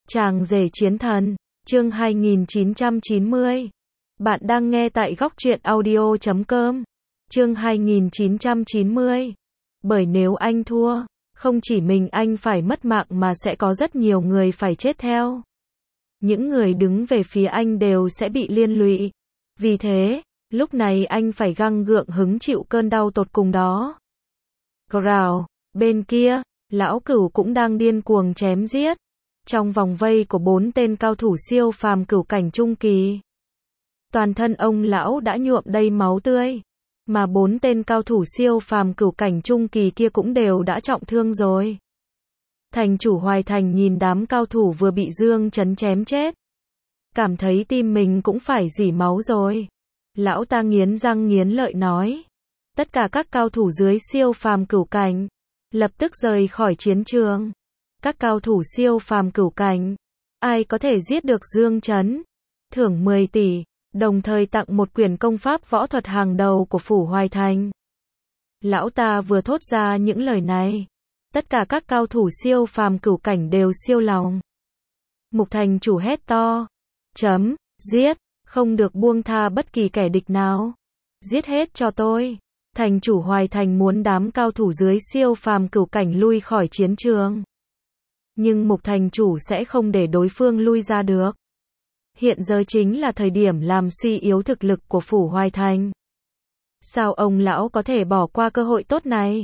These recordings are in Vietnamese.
Chàng rể chiến thần, chương 2990. Bạn đang nghe tại góc truyện audio.com. Chương 2990. Bởi nếu anh thua, không chỉ mình anh phải mất mạng mà sẽ có rất nhiều người phải chết theo. Những người đứng về phía anh đều sẽ bị liên lụy. Vì thế, lúc này anh phải gắng gượng hứng chịu cơn đau tột cùng đó. Growl, bên kia, lão cửu cũng đang điên cuồng chém giết. Trong vòng vây của 4 tên cao thủ siêu phàm cửu cảnh trung kỳ. Toàn thân ông lão đã nhuộm đầy máu tươi. Mà 4 tên cao thủ siêu phàm cửu cảnh trung kỳ kia cũng đều đã trọng thương rồi. Thành chủ Hoài Thành nhìn đám cao thủ vừa bị Dương Chấn chém chết. Cảm thấy tim mình cũng phải rỉ máu rồi. Lão ta nghiến răng nghiến lợi nói. Tất cả các cao thủ dưới siêu phàm cửu cảnh lập tức rời khỏi chiến trường. Các cao thủ siêu phàm cửu cảnh, ai có thể giết được Dương Chấn, thưởng 10 tỷ, đồng thời tặng một quyển công pháp võ thuật hàng đầu của phủ Hoài Thành. Lão ta vừa thốt ra những lời này, tất cả các cao thủ siêu phàm cửu cảnh đều siêu lòng. Mục thành chủ hét to, giết, không được buông tha bất kỳ kẻ địch nào. Giết hết cho tôi. Thành chủ Hoài Thành muốn đám cao thủ dưới siêu phàm cửu cảnh lui khỏi chiến trường. Nhưng mục thành chủ sẽ không để đối phương lui ra được. Hiện giờ chính là thời điểm làm suy yếu thực lực của phủ Hoài Thành. Sao ông lão có thể bỏ qua cơ hội tốt này?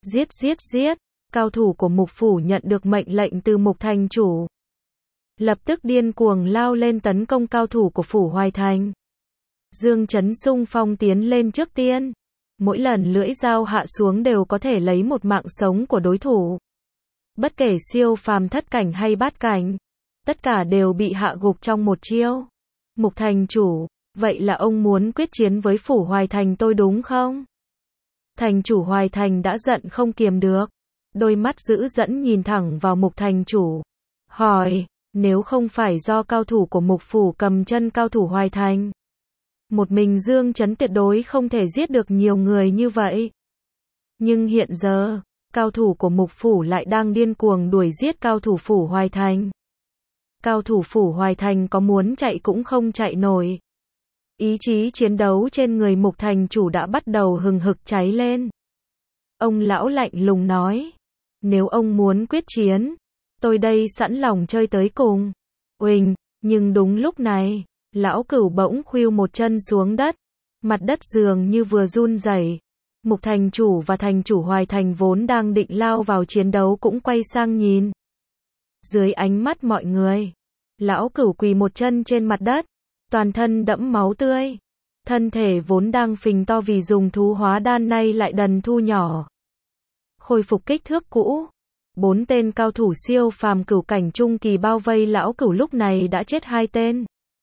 Giết. Cao thủ của mục phủ nhận được mệnh lệnh từ mục thành chủ. Lập tức điên cuồng lao lên tấn công cao thủ của phủ Hoài Thành. Dương Chấn xung phong tiến lên trước tiên. Mỗi lần lưỡi dao hạ xuống đều có thể lấy một mạng sống của đối thủ. Bất kể siêu phàm thất cảnh hay bát cảnh, tất cả đều bị hạ gục trong một chiêu. Mục thành chủ, vậy là ông muốn quyết chiến với phủ Hoài Thành tôi đúng không? Thành chủ Hoài Thành đã giận không kiềm được. Đôi mắt dữ dẫn nhìn thẳng vào mục thành chủ. Hỏi, nếu không phải do cao thủ của mục phủ cầm chân cao thủ Hoài Thành, một mình Dương Chấn tuyệt đối không thể giết được nhiều người như vậy. Nhưng hiện giờ, cao thủ của mục phủ lại đang điên cuồng đuổi giết cao thủ phủ Hoài Thành. Cao thủ phủ Hoài Thành có muốn chạy cũng không chạy nổi. Ý chí chiến đấu trên người mục thành chủ đã bắt đầu hừng hực cháy lên. Ông lão lạnh lùng nói, nếu ông muốn quyết chiến, tôi đây sẵn lòng chơi tới cùng. Uỳnh, nhưng đúng lúc này, lão cửu bỗng khuỵu một chân xuống đất. Mặt đất dường như vừa run rẩy. Mục thành chủ và thành chủ Hoài Thành vốn đang định lao vào chiến đấu cũng quay sang nhìn. Dưới ánh mắt mọi người, lão cửu quỳ một chân trên mặt đất, toàn thân đẫm máu tươi. Thân thể vốn đang phình to vì dùng thú hóa đan nay lại dần thu nhỏ. Khôi phục kích thước cũ. 4 tên cao thủ siêu phàm cửu cảnh trung kỳ bao vây lão cửu lúc này đã chết 2 tên.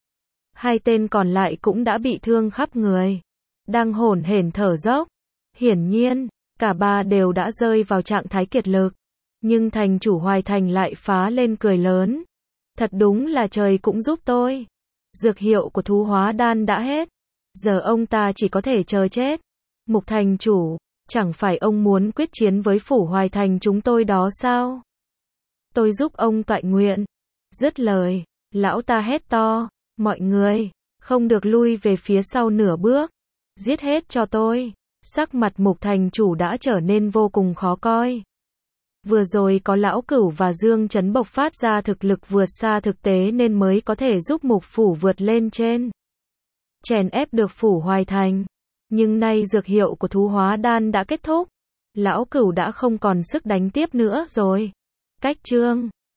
2 tên còn lại cũng đã bị thương khắp người, đang hổn hển thở dốc. Hiển nhiên, cả ba đều đã rơi vào trạng thái kiệt lực. Nhưng thành chủ Hoài Thành lại phá lên cười lớn. Thật đúng là trời cũng giúp tôi. Dược hiệu của thú hóa đan đã hết. Giờ ông ta chỉ có thể chờ chết. Mục thành chủ, chẳng phải ông muốn quyết chiến với phủ Hoài Thành chúng tôi đó sao? Tôi giúp ông toại nguyện. Dứt lời, lão ta hét to. Mọi người, không được lui về phía sau nửa bước. Giết hết cho tôi. Sắc mặt mục thành chủ đã trở nên vô cùng khó coi. Vừa rồi có lão cửu và Dương Chấn bộc phát ra thực lực vượt xa thực tế nên mới có thể giúp mục phủ vượt lên trên. Chèn ép được phủ Hoài Thành. Nhưng nay dược hiệu của thú hóa đan đã kết thúc. Lão cửu đã không còn sức đánh tiếp nữa rồi. Cách chương